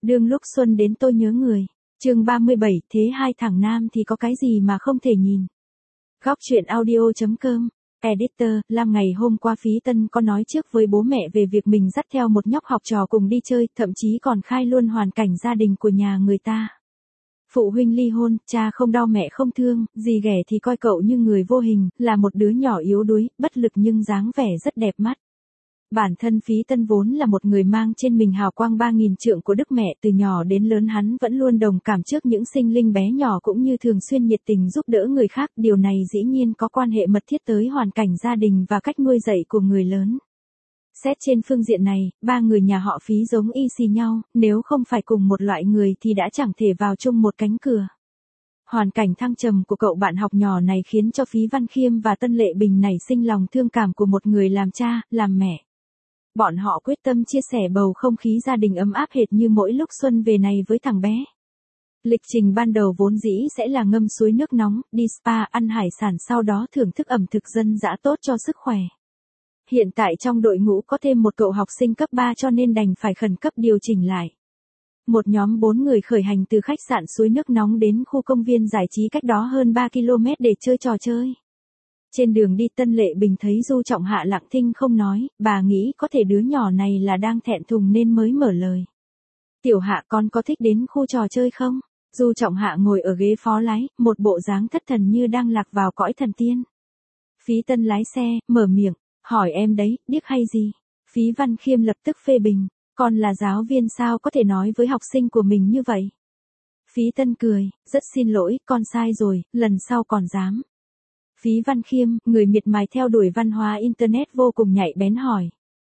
Đương lúc xuân đến tôi nhớ người. Chương 37, thế hai thằng nam thì có cái gì mà không thể nhìn. Góc truyện audio.com. Editor, Lam ngày hôm qua Phí Tân có nói trước với bố mẹ về việc mình dắt theo một nhóc học trò cùng đi chơi, thậm chí còn khai luôn hoàn cảnh gia đình của nhà người ta. Phụ huynh ly hôn, cha không đau mẹ không thương, dì ghẻ thì coi cậu như người vô hình, là một đứa nhỏ yếu đuối, bất lực nhưng dáng vẻ rất đẹp mắt. Bản thân Phí Tân vốn là một người mang trên mình hào quang 3.000 trượng của Đức Mẹ, từ nhỏ đến lớn hắn vẫn luôn đồng cảm trước những sinh linh bé nhỏ cũng như thường xuyên nhiệt tình giúp đỡ người khác, điều này dĩ nhiên có quan hệ mật thiết tới hoàn cảnh gia đình và cách nuôi dạy của người lớn. Xét trên phương diện này, ba người nhà họ Phí giống y xì nhau, nếu không phải cùng một loại người thì đã chẳng thể vào chung một cánh cửa. Hoàn cảnh thăng trầm của cậu bạn học nhỏ này khiến cho Phí Văn Khiêm và Tân Lệ Bình nảy sinh lòng thương cảm của một người làm cha, làm mẹ. Bọn họ quyết tâm chia sẻ bầu không khí gia đình ấm áp hệt như mỗi lúc xuân về này với thằng bé. Lịch trình ban đầu vốn dĩ sẽ là ngâm suối nước nóng, đi spa, ăn hải sản, sau đó thưởng thức ẩm thực dân dã tốt cho sức khỏe. Hiện tại trong đội ngũ có thêm một cậu học sinh cấp 3 cho nên đành phải khẩn cấp điều chỉnh lại. Một nhóm 4 người khởi hành từ khách sạn suối nước nóng đến khu công viên giải trí cách đó hơn 3 km để chơi trò chơi. Trên đường đi Tân Lệ Bình thấy Du Trọng Hạ lặng thinh không nói, bà nghĩ có thể đứa nhỏ này là đang thẹn thùng nên mới mở lời. Tiểu Hạ, con có thích đến khu trò chơi không? Du Trọng Hạ ngồi ở ghế phó lái, một bộ dáng thất thần như đang lạc vào cõi thần tiên. Phí Tân lái xe, mở miệng, hỏi em đấy, điếc hay gì? Phí Văn Khiêm lập tức phê bình, con là giáo viên sao có thể nói với học sinh của mình như vậy? Phí Tân cười, rất xin lỗi, con sai rồi, lần sau còn dám. Phí Văn Khiêm, người miệt mài theo đuổi văn hóa Internet vô cùng nhạy bén hỏi.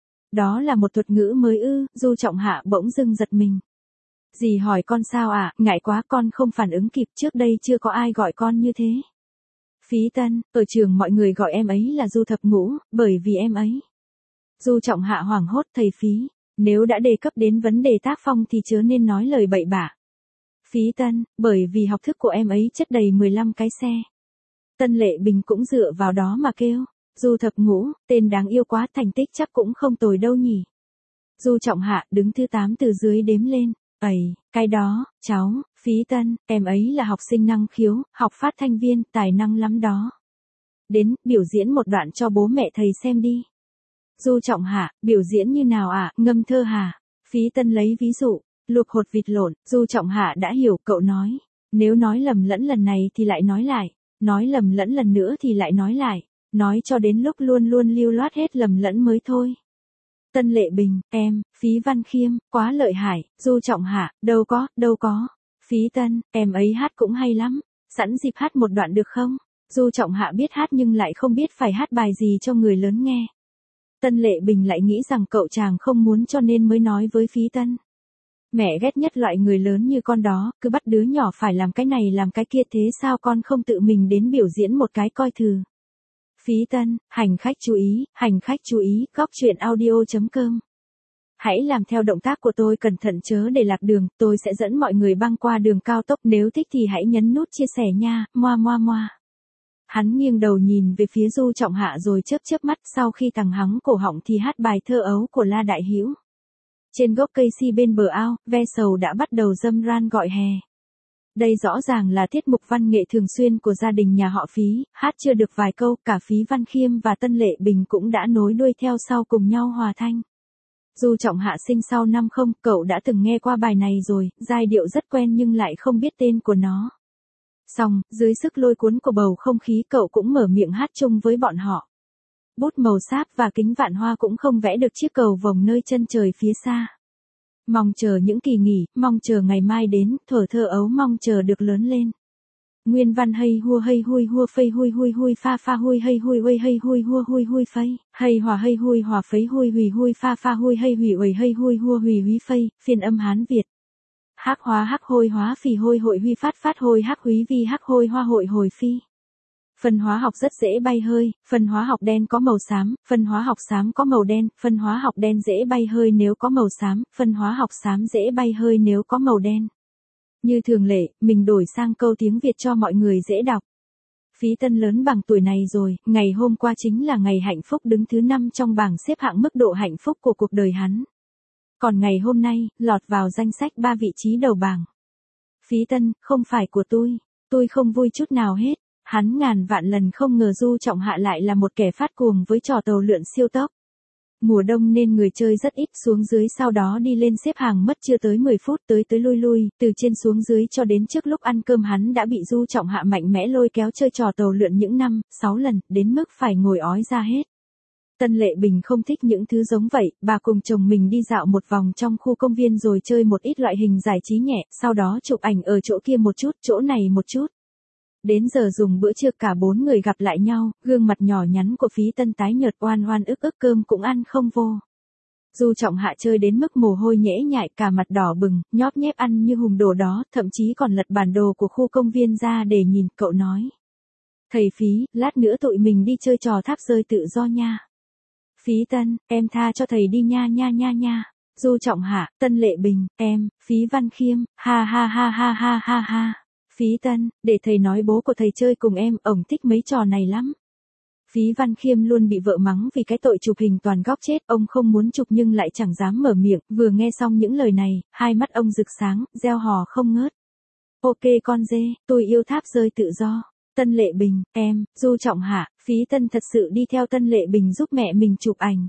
Đó là một thuật ngữ mới ư? Du Trọng Hạ bỗng dưng giật mình. Dì hỏi con sao ạ? Ngại quá con không phản ứng kịp, trước đây chưa có ai gọi con như thế. Phí Tân, ở trường mọi người gọi em ấy là Du Thập Ngũ, bởi vì em ấy. Du Trọng Hạ hoảng hốt, thầy Phí, nếu đã đề cấp đến vấn đề tác phong thì chớ nên nói lời bậy bạ. Phí Tân, bởi vì học thức của em ấy chất đầy 15 cái xe. Tân Lệ Bình cũng dựa vào đó mà kêu, Du Thập Ngũ, tên đáng yêu quá, thành tích chắc cũng không tồi đâu nhỉ. Du Trọng Hạ đứng thứ 8 từ dưới đếm lên, cái đó, cháu, Phí Tân, em ấy là học sinh năng khiếu, học phát thanh viên, tài năng lắm đó. Đến, biểu diễn một đoạn cho bố mẹ thầy xem đi. Du Trọng Hạ, biểu diễn như nào ạ? Ngâm thơ hả? Phí Tân lấy ví dụ, luộc hột vịt lộn. Du Trọng Hạ đã hiểu, cậu nói, nếu nói lầm lẫn lần này thì lại nói lại. Nói lầm lẫn lần nữa thì lại nói lại, nói cho đến lúc luôn luôn lưu loát hết lầm lẫn mới thôi. Tân Lệ Bình, em, Phí Văn Khiêm, quá lợi hại. Du Trọng Hạ, đâu có. Phí Tân, em ấy hát cũng hay lắm, sẵn dịp hát một đoạn được không? Du Trọng Hạ biết hát nhưng lại không biết phải hát bài gì cho người lớn nghe. Tân Lệ Bình lại nghĩ rằng cậu chàng không muốn cho nên mới nói với Phí Tân. Mẹ ghét nhất loại người lớn như con đó, cứ bắt đứa nhỏ phải làm cái này làm cái kia, thế sao con không tự mình đến biểu diễn một cái coi thử. Phí Tân, hành khách chú ý, góc truyện audio.com. Hãy làm theo động tác của tôi, cẩn thận chớ để lạc đường, tôi sẽ dẫn mọi người băng qua đường cao tốc, nếu thích thì hãy nhấn nút chia sẻ nha, moa. Hắn nghiêng đầu nhìn về phía Du Trọng Hạ rồi chớp mắt, sau khi thằng hắng cổ họng thì hát bài thơ ấu của La Đại Hữu. Trên gốc cây si bên bờ ao, ve sầu đã bắt đầu râm ran gọi hè. Đây rõ ràng là tiết mục văn nghệ thường xuyên của gia đình nhà họ Phí, hát chưa được vài câu, cả Phí Văn Khiêm và Tân Lệ Bình cũng đã nối đuôi theo sau cùng nhau hòa thanh. Du Trọng Hạ sinh sau năm không, cậu đã từng nghe qua bài này rồi, giai điệu rất quen nhưng lại không biết tên của nó. Xong, dưới sức lôi cuốn của bầu không khí cậu cũng mở miệng hát chung với bọn họ. Bút màu sáp và kính vạn hoa cũng không vẽ được chiếc cầu vồng nơi chân trời phía xa. Mong chờ những kỳ nghỉ, mong chờ ngày mai đến, thuở thơ ấu mong chờ được lớn lên. Nguyên văn hay hua phây hui pha hui hay hui phây, hay hòa phấy hui pha hui hay hủy uầy hay hui phây, phiên âm Hán Việt. Hắc hóa hắc hôi hóa phì hôi hội huy phát hôi hắc húy vi hắc hôi hoa hội hồi phi. Phân hóa học rất dễ bay hơi, phân hóa học đen có màu xám, phân hóa học xám có màu đen, phân hóa học đen dễ bay hơi nếu có màu xám, phân hóa học xám dễ bay hơi nếu có màu đen. Như thường lệ, mình đổi sang câu tiếng Việt cho mọi người dễ đọc. Phí Tân lớn bằng tuổi này rồi, ngày hôm qua chính là ngày hạnh phúc đứng thứ 5 trong bảng xếp hạng mức độ hạnh phúc của cuộc đời hắn. Còn ngày hôm nay, lọt vào danh sách 3 vị trí đầu bảng. Phí Tân, không phải của tôi không vui chút nào hết. Hắn ngàn vạn lần không ngờ Du Trọng Hạ lại là một kẻ phát cuồng với trò tàu lượn siêu tốc. Mùa đông nên người chơi rất ít, xuống dưới sau đó đi lên xếp hàng mất chưa tới 10 phút, tới lui lui, từ trên xuống dưới cho đến trước lúc ăn cơm hắn đã bị Du Trọng Hạ mạnh mẽ lôi kéo chơi trò tàu lượn những 5-6 lần, đến mức phải ngồi ói ra hết. Tân Lệ Bình không thích những thứ giống vậy, bà cùng chồng mình đi dạo một vòng trong khu công viên rồi chơi một ít loại hình giải trí nhẹ, sau đó chụp ảnh ở chỗ kia một chút, chỗ này một chút. Đến giờ dùng bữa trưa cả 4 người gặp lại nhau, gương mặt nhỏ nhắn của Phí Tân tái nhợt oan oan ức ức, cơm cũng ăn không vô. Du Trọng Hạ chơi đến mức mồ hôi nhễ nhại, cả mặt đỏ bừng, nhóp nhép ăn như hùng đồ đó, thậm chí còn lật bản đồ của khu công viên ra để nhìn. Cậu nói: "Thầy Phí, lát nữa tụi mình đi chơi trò tháp rơi tự do nha." Phí Tân: "Em tha cho thầy đi nha nha nha nha." Du Trọng Hạ: "Tân Lệ Bình, em." Phí Văn Khiêm: "Ha ha ha ha ha ha ha." Phí Tân: "Để thầy nói bố của thầy chơi cùng em, ổng thích mấy trò này lắm." Phí Văn Khiêm luôn bị vợ mắng vì cái tội chụp hình toàn góc chết, ông không muốn chụp nhưng lại chẳng dám mở miệng, vừa nghe xong những lời này, hai mắt ông rực sáng, reo hò không ngớt. "Ok con dê, tôi yêu tháp rơi tự do." Tân Lệ Bình: "Em." Du Trọng Hạ: "Phí Tân thật sự đi theo Tân Lệ Bình giúp mẹ mình chụp ảnh."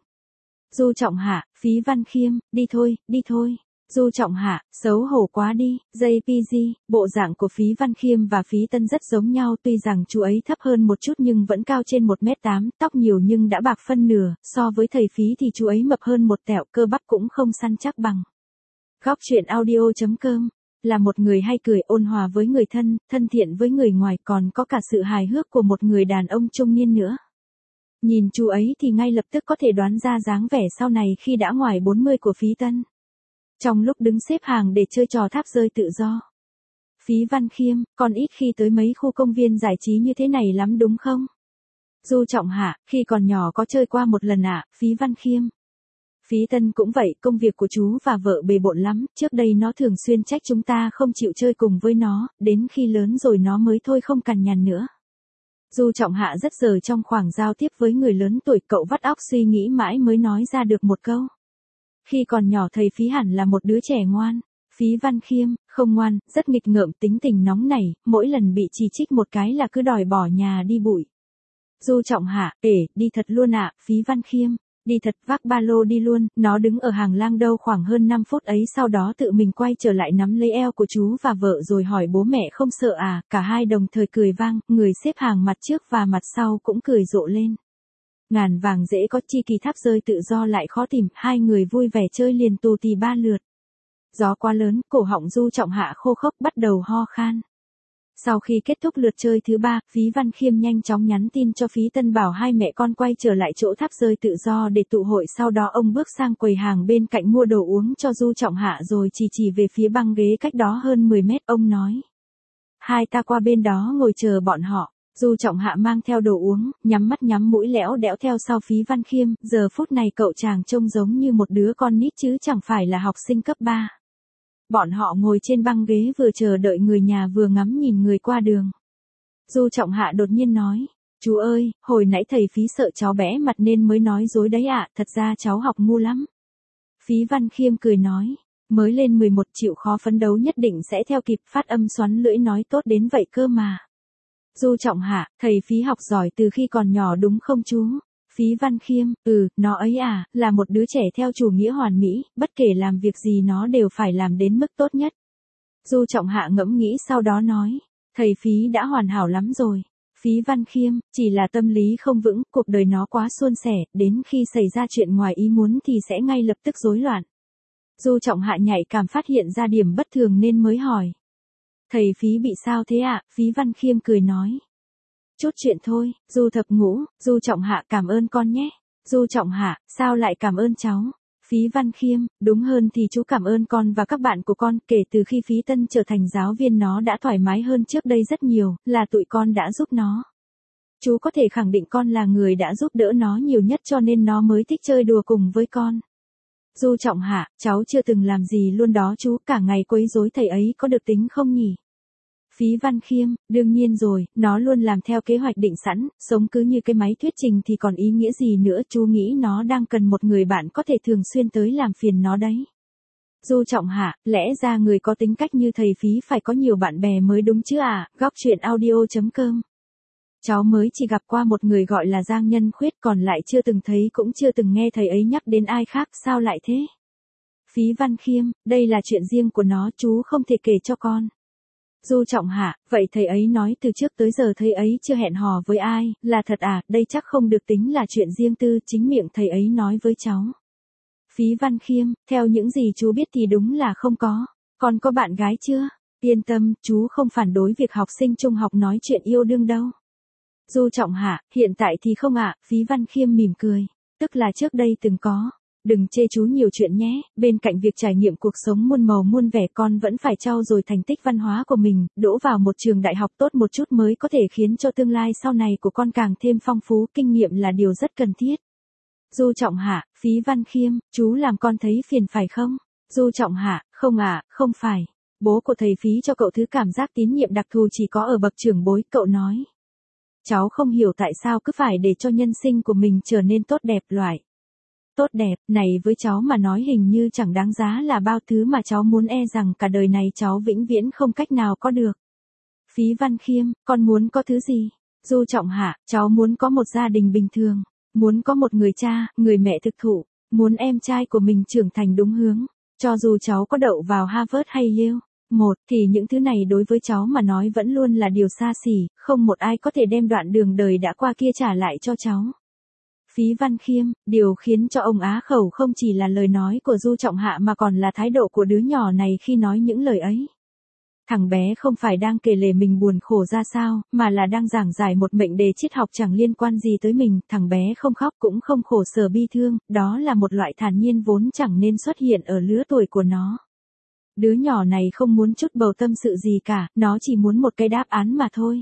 Du Trọng Hạ: "Phí Văn Khiêm, đi thôi, đi thôi." Du Trọng Hạ: "Xấu hổ quá đi." JPG, bộ dạng của Phí Văn Khiêm và Phí Tân rất giống nhau, tuy rằng chú ấy thấp hơn một chút nhưng vẫn cao trên 1m8, tóc nhiều nhưng đã bạc phân nửa, so với thầy Phí thì chú ấy mập hơn một tẹo, cơ bắp cũng không săn chắc bằng. Góc truyện audio.com là một người hay cười, ôn hòa với người thân, thân thiện với người ngoài, còn có cả sự hài hước của một người đàn ông trung niên nữa. Nhìn chú ấy thì ngay lập tức có thể đoán ra dáng vẻ sau này khi đã ngoài 40 của Phí Tân. Trong lúc đứng xếp hàng để chơi trò tháp rơi tự do. Phí Văn Khiêm: "Con ít khi tới mấy khu công viên giải trí như thế này lắm đúng không?" Du Trọng Hạ: "Khi còn nhỏ có chơi qua một lần ạ." Phí Văn Khiêm: "Phí Tân cũng vậy, công việc của chú và vợ bề bộn lắm, trước đây nó thường xuyên trách chúng ta không chịu chơi cùng với nó, đến khi lớn rồi nó mới thôi không cằn nhằn nữa." Du Trọng Hạ rất giờ trong khoảng giao tiếp với người lớn tuổi, cậu vắt óc suy nghĩ mãi mới nói ra được một câu: "Khi còn nhỏ thầy Phí hẳn là một đứa trẻ ngoan." Phí Văn Khiêm: "Không ngoan, rất nghịch ngợm, tính tình nóng nảy, mỗi lần bị chỉ trích một cái là cứ đòi bỏ nhà đi bụi." Du Trọng Hạ: "Đi thật luôn ạ." Phí Văn Khiêm: "Đi thật, vác ba lô đi luôn." Nó đứng ở hàng lang đâu khoảng hơn 5 phút ấy, sau đó tự mình quay trở lại nắm lấy eo của chú và vợ rồi hỏi: "Bố mẹ không sợ à?" Cả hai đồng thời cười vang, người xếp hàng mặt trước và mặt sau cũng cười rộ lên. Ngàn vàng dễ có, chi kỳ tháp rơi tự do lại khó tìm, hai người vui vẻ chơi liền tù tì 3 lượt. Gió quá lớn, cổ họng Du Trọng Hạ khô khốc, bắt đầu ho khan. Sau khi kết thúc lượt chơi thứ 3, Phí Văn Khiêm nhanh chóng nhắn tin cho Phí Tân bảo hai mẹ con quay trở lại chỗ tháp rơi tự do để tụ hội, sau đó ông bước sang quầy hàng bên cạnh mua đồ uống cho Du Trọng Hạ rồi chỉ về phía băng ghế cách đó hơn 10 mét, ông nói: "Hai ta qua bên đó ngồi chờ bọn họ." Du Trọng Hạ mang theo đồ uống, nhắm mắt nhắm mũi lẽo đẽo theo sau Phí Văn Khiêm, giờ phút này cậu chàng trông giống như một đứa con nít chứ chẳng phải là học sinh cấp 3. Bọn họ ngồi trên băng ghế vừa chờ đợi người nhà vừa ngắm nhìn người qua đường. Du Trọng Hạ đột nhiên nói: "Chú ơi, hồi nãy thầy Phí sợ cháu bẽ mặt nên mới nói dối đấy ạ, thật ra cháu học ngu lắm." Phí Văn Khiêm cười nói: "Mới lên 11, chịu khó phấn đấu nhất định sẽ theo kịp." Phát âm xoắn lưỡi nói: "Tốt đến vậy cơ mà." Du Trọng Hạ: "Thầy Phí học giỏi từ khi còn nhỏ đúng không chú?" Phí Văn Khiêm: "Nó ấy à, là một đứa trẻ theo chủ nghĩa hoàn mỹ, bất kể làm việc gì nó đều phải làm đến mức tốt nhất." Du Trọng Hạ ngẫm nghĩ sau đó nói: "Thầy Phí đã hoàn hảo lắm rồi." Phí Văn Khiêm: "Chỉ là tâm lý không vững, cuộc đời nó quá suôn sẻ, đến khi xảy ra chuyện ngoài ý muốn thì sẽ ngay lập tức rối loạn." Du Trọng Hạ nhạy cảm phát hiện ra điểm bất thường nên mới hỏi: "Thầy Phí bị sao thế ạ?" Phí Văn Khiêm cười nói: "Chút chuyện thôi." Du Thập Ngũ: "Du Trọng Hạ cảm ơn con nhé." Du Trọng Hạ: "Sao lại cảm ơn cháu?" Phí Văn Khiêm: "Đúng hơn thì chú cảm ơn con và các bạn của con, kể từ khi Phí Tân trở thành giáo viên nó đã thoải mái hơn trước đây rất nhiều, là tụi con đã giúp nó. Chú có thể khẳng định con là người đã giúp đỡ nó nhiều nhất cho nên nó mới thích chơi đùa cùng với con." Du Trọng Hạ: "Cháu chưa từng làm gì luôn đó chú, cả ngày quấy rối thầy ấy có được tính không nhỉ?" Phí Văn Khiêm: "Đương nhiên rồi, nó luôn làm theo kế hoạch định sẵn, sống cứ như cái máy thuyết trình thì còn ý nghĩa gì nữa, chú nghĩ nó đang cần một người bạn có thể thường xuyên tới làm phiền nó đấy." Du Trọng Hạ, lẽ ra người có tính cách như thầy Phí phải có nhiều bạn bè mới đúng chứ à, góc chuyện audio.com. Cháu mới chỉ gặp qua một người gọi là Giang Nhân Khuyết, còn lại chưa từng thấy cũng chưa từng nghe thầy ấy nhắc đến ai khác, sao lại thế? Phí Văn Khiêm, đây là chuyện riêng của nó, chú không thể kể cho con. Du Trọng Hạ, vậy thầy ấy nói từ trước tới giờ thầy ấy chưa hẹn hò với ai, là thật à, đây chắc không được tính là chuyện riêng tư, chính miệng thầy ấy nói với cháu. Phí Văn Khiêm, theo những gì chú biết thì đúng là không có. Con có bạn gái chưa? Yên tâm, chú không phản đối việc học sinh trung học nói chuyện yêu đương đâu. Du Trọng Hạ, hiện tại thì không ạ, Phí Văn Khiêm mỉm cười. Tức là trước đây từng có. Đừng chê chú nhiều chuyện nhé, bên cạnh việc trải nghiệm cuộc sống muôn màu muôn vẻ con vẫn phải trau dồi thành tích văn hóa của mình, đỗ vào một trường đại học tốt một chút mới có thể khiến cho tương lai sau này của con càng thêm phong phú, kinh nghiệm là điều rất cần thiết. Du Trọng Hạ, Phí Văn Khiêm, chú làm con thấy phiền phải không? Du Trọng Hạ, không ạ, không phải. Bố của thầy Phí cho cậu thứ cảm giác tín nhiệm đặc thù chỉ có ở bậc trưởng bối, cậu nói. Cháu không hiểu tại sao cứ phải để cho nhân sinh của mình trở nên tốt đẹp loại. Tốt đẹp, này với cháu mà nói hình như chẳng đáng giá là bao thứ mà cháu muốn, e rằng cả đời này cháu vĩnh viễn không cách nào có được. Phí Văn Khiêm, con muốn có thứ gì? Du Trọng Hạ, cháu muốn có một gia đình bình thường, muốn có một người cha, người mẹ thực thụ, muốn em trai của mình trưởng thành đúng hướng, cho dù cháu có đậu vào Harvard hay Yale. Thì những thứ này đối với cháu mà nói vẫn luôn là điều xa xỉ, không một ai có thể đem đoạn đường đời đã qua kia trả lại cho cháu. Phí Văn Khiêm, điều khiến cho ông á khẩu không chỉ là lời nói của Du Trọng Hạ mà còn là thái độ của đứa nhỏ này khi nói những lời ấy. Thằng bé không phải đang kể lể mình buồn khổ ra sao, mà là đang giảng giải một mệnh đề triết học chẳng liên quan gì tới mình. Thằng bé không khóc cũng không khổ sở bi thương, đó là một loại thản nhiên vốn chẳng nên xuất hiện ở lứa tuổi của nó. Đứa nhỏ này không muốn chút bầu tâm sự gì cả, nó chỉ muốn một cái đáp án mà thôi.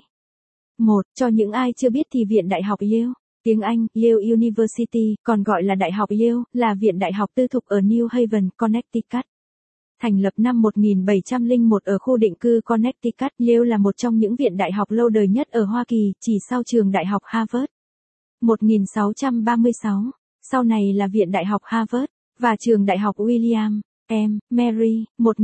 Cho những ai chưa biết thì Viện Đại học Yale, tiếng Anh, Yale University, còn gọi là Đại học Yale, là viện đại học tư thục ở New Haven, Connecticut. Thành lập năm 1701 ở khu định cư Connecticut, Yale là một trong những viện đại học lâu đời nhất ở Hoa Kỳ, chỉ sau trường đại học Harvard. 1636, sau này là Viện Đại học Harvard, và trường đại học William M. Mary,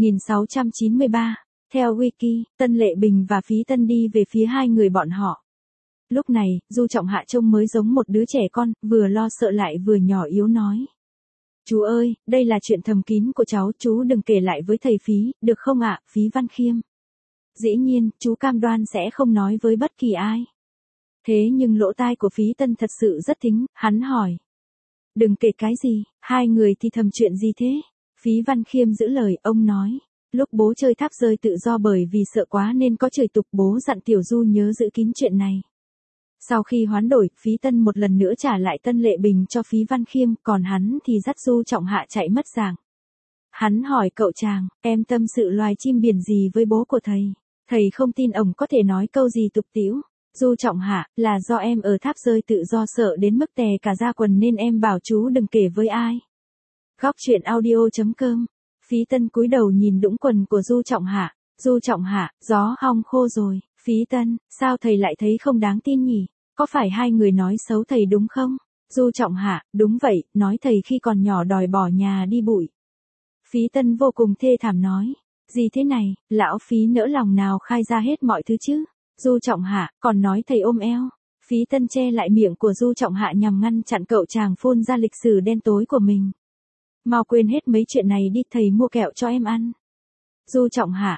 1693. Theo Wiki, Tân Lệ Bình và Phí Tân đi về phía hai người bọn họ. Lúc này, Du Trọng Hạ trông mới giống một đứa trẻ con, vừa lo sợ lại vừa nhỏ yếu nói. Chú ơi, đây là chuyện thầm kín của cháu, chú đừng kể lại với thầy Phí, được không ạ, Phí Văn Khiêm? Dĩ nhiên, chú cam đoan sẽ không nói với bất kỳ ai. Thế nhưng lỗ tai của Phí Tân thật sự rất thính, hắn hỏi. Đừng kể cái gì, hai người thì thầm chuyện gì thế? Phí Văn Khiêm giữ lời, ông nói. Lúc bố chơi tháp rơi tự do bởi vì sợ quá nên có chửi tục, bố dặn Tiểu Du nhớ giữ kín chuyện này. Sau khi hoán đổi, Phí Tân một lần nữa trả lại Tân Lệ Bình cho Phí Văn Khiêm, còn hắn thì dắt Du Trọng Hạ chạy mất dạng. Hắn hỏi cậu chàng, em tâm sự loài chim biển gì với bố của thầy? Thầy không tin ổng có thể nói câu gì tục tĩu. Du Trọng Hạ, là do em ở tháp rơi tự do sợ đến mức tè cả da quần nên em bảo chú đừng kể với ai. Góc chuyện audio.com. Phí Tân cúi đầu nhìn đũng quần của Du Trọng Hạ. Du Trọng Hạ, gió hong khô rồi. Phí Tân, sao thầy lại thấy không đáng tin nhỉ? Có phải hai người nói xấu thầy đúng không? Du Trọng Hạ, đúng vậy, nói thầy khi còn nhỏ đòi bỏ nhà đi bụi. Phí Tân vô cùng thê thảm nói. Gì thế này, lão Phí nỡ lòng nào khai ra hết mọi thứ chứ? Du Trọng Hạ, còn nói thầy ôm eo. Phí Tân che lại miệng của Du Trọng Hạ nhằm ngăn chặn cậu chàng phun ra lịch sử đen tối của mình. Mau quên hết mấy chuyện này đi, thầy mua kẹo cho em ăn. Du Trọng Hạ,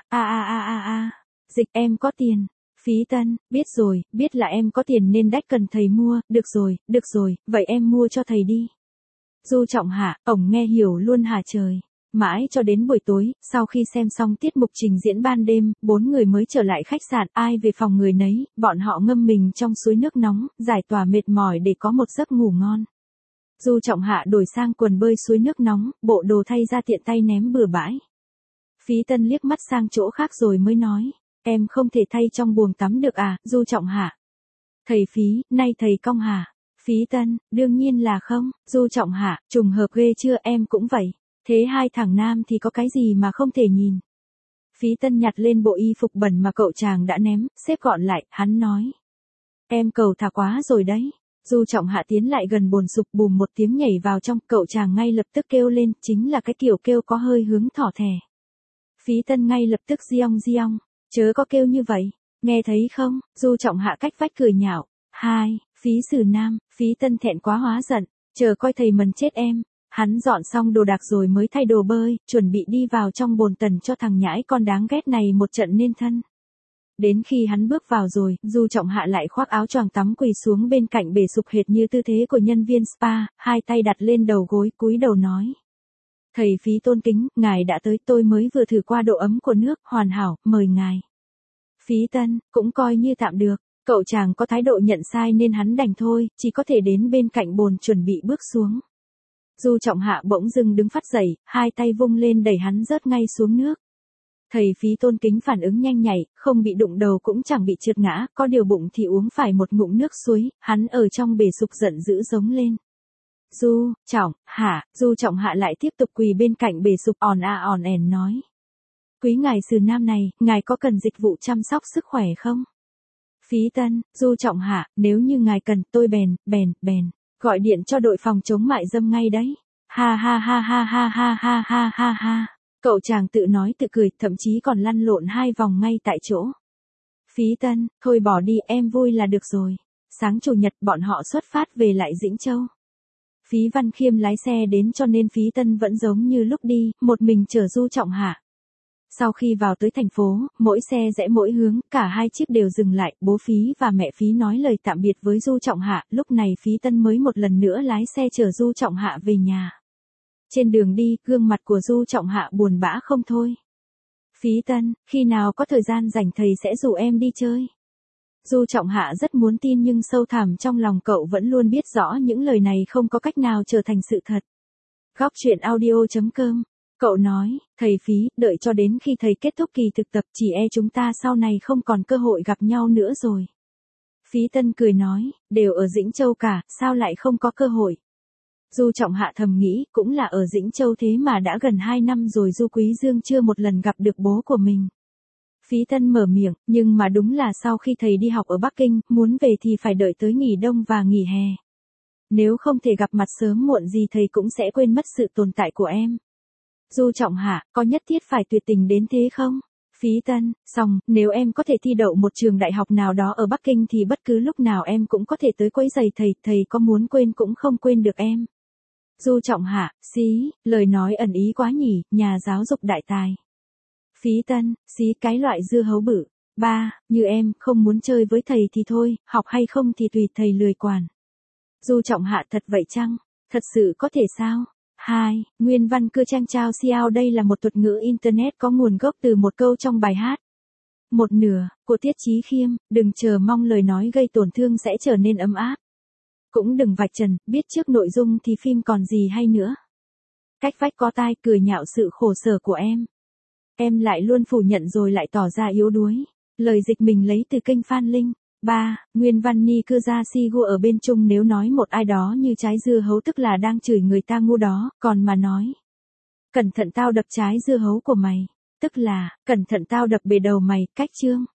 Dịch, em có tiền. Phí Tân, biết rồi, biết là em có tiền nên đách cần thầy mua, được rồi, vậy em mua cho thầy đi. Du Trọng Hạ, ổng nghe hiểu luôn hả trời. Mãi cho đến buổi tối, sau khi xem xong tiết mục trình diễn ban đêm, 4 người mới trở lại khách sạn, ai về phòng người nấy, bọn họ ngâm mình trong suối nước nóng, giải tỏa mệt mỏi để có một giấc ngủ ngon. Du Trọng Hạ đổi sang quần bơi suối nước nóng, bộ đồ thay ra tiện tay ném bừa bãi. Phí Tân liếc mắt sang chỗ khác rồi mới nói, em không thể thay trong buồng tắm được à, Du Trọng Hạ. Thầy Phí, nay thầy cong hả? Phí Tân, đương nhiên là không. Du Trọng Hạ, trùng hợp ghê chưa, em cũng vậy. Thế hai thằng nam thì có cái gì mà không thể nhìn. Phí Tân nhặt lên bộ y phục bẩn mà cậu chàng đã ném, xếp gọn lại, hắn nói. Em cầu thả quá rồi đấy. Du Trọng Hạ tiến lại gần bồn sục, bùm một tiếng nhảy vào trong, cậu chàng ngay lập tức kêu lên, chính là cái kiểu kêu có hơi hướng thỏ thẻ. Phí Tân ngay lập tức giong, chớ có kêu như vậy, nghe thấy không? Du Trọng Hạ cách vách cười nhạo, hai, Phí Sử Nam. Phí Tân thẹn quá hóa giận, chờ coi thầy mần chết em. Hắn dọn xong đồ đạc rồi mới thay đồ bơi, chuẩn bị đi vào trong bồn tần cho thằng nhãi con đáng ghét này một trận nên thân. Đến khi hắn bước vào rồi, Du Trọng Hạ lại khoác áo choàng tắm quỳ xuống bên cạnh bể sục hệt như tư thế của nhân viên spa, hai tay đặt lên đầu gối cúi đầu nói. Thầy Phí tôn kính, ngài đã tới, tôi mới vừa thử qua độ ấm của nước, hoàn hảo, mời ngài. Phí Tân, cũng coi như tạm được, cậu chàng có thái độ nhận sai nên hắn đành thôi, chỉ có thể đến bên cạnh bồn chuẩn bị bước xuống. Du Trọng Hạ bỗng dưng đứng phát dậy, hai tay vung lên đẩy hắn rớt ngay xuống nước. Thầy Phí tôn kính phản ứng nhanh nhạy, không bị đụng đầu cũng chẳng bị trượt ngã, có điều bụng thì uống phải một ngụm nước suối, hắn ở trong bể sục giận dữ giống lên. Du Trọng Hạ lại tiếp tục quỳ bên cạnh bể sục òn ẻn nói. Quý ngài Sử Nam này, ngài có cần dịch vụ chăm sóc sức khỏe không? Phí Tân, Du Trọng Hạ, nếu như ngài cần, tôi bèn, gọi điện cho đội phòng chống mại dâm ngay đấy. Ha. Cậu chàng tự nói tự cười, thậm chí còn lăn lộn 2 vòng ngay tại chỗ. Phí Tân, thôi bỏ đi, em vui là được rồi. Sáng chủ nhật bọn họ xuất phát về lại Dĩnh Châu. Phí Văn Khiêm lái xe đến cho nên Phí Tân vẫn giống như lúc đi, một mình chở Du Trọng Hạ. Sau khi vào tới thành phố, mỗi xe rẽ mỗi hướng, cả hai chiếc đều dừng lại, bố Phí và mẹ Phí nói lời tạm biệt với Du Trọng Hạ, lúc này Phí Tân mới một lần nữa lái xe chở Du Trọng Hạ về nhà. Trên đường đi, gương mặt của Du Trọng Hạ buồn bã không thôi. Phí Tân, khi nào có thời gian rảnh thầy sẽ rủ em đi chơi. Du Trọng Hạ rất muốn tin nhưng sâu thẳm trong lòng cậu vẫn luôn biết rõ những lời này không có cách nào trở thành sự thật. Góc truyện audio.com. Cậu nói, thầy Phí, đợi cho đến khi thầy kết thúc kỳ thực tập chỉ chúng ta sau này không còn cơ hội gặp nhau nữa rồi. Phí Tân cười nói, đều ở Dĩnh Châu cả, sao lại không có cơ hội. Du Trọng Hạ thầm nghĩ, cũng là ở Dĩnh Châu thế mà đã gần 2 năm rồi Du Quý Dương chưa một lần gặp được bố của mình. Phí Tân mở miệng, nhưng mà đúng là sau khi thầy đi học ở Bắc Kinh, muốn về thì phải đợi tới nghỉ đông và nghỉ hè. Nếu không thể gặp mặt sớm muộn gì thầy cũng sẽ quên mất sự tồn tại của em. Du Trọng Hạ, có nhất thiết phải tuyệt tình đến thế không? Phí Tân, xong, nếu em có thể thi đậu một trường đại học nào đó ở Bắc Kinh thì bất cứ lúc nào em cũng có thể tới quấy giày thầy có muốn quên cũng không quên được em. Du Trọng Hạ, lời nói ẩn ý quá nhỉ, nhà giáo dục đại tài. Phí Tân, cái loại dưa hấu bự. 3, như em, không muốn chơi với thầy thì thôi, học hay không thì tùy thầy lười quản. Du Trọng Hạ, thật vậy chăng? Thật sự có thể sao? 2. Nguyên văn cưa trang trao xiao, đây là một thuật ngữ Internet có nguồn gốc từ một câu trong bài hát. Một nửa, của Tiết Chí Khiêm, đừng chờ mong lời nói gây tổn thương sẽ trở nên ấm áp. Cũng đừng vạch trần, biết trước nội dung thì phim còn gì hay nữa. Cách vách có tai cười nhạo sự khổ sở của em. Em lại luôn phủ nhận rồi lại tỏ ra yếu đuối. Lời dịch mình lấy từ kênh Phan Linh. 3. Nguyên văn ni cư ra si gu ở bên Trung, nếu nói một ai đó như trái dưa hấu tức là đang chửi người ta ngu đó, còn mà nói. Cẩn thận tao đập trái dưa hấu của mày. Tức là, cẩn thận tao đập bể đầu mày, cách chương.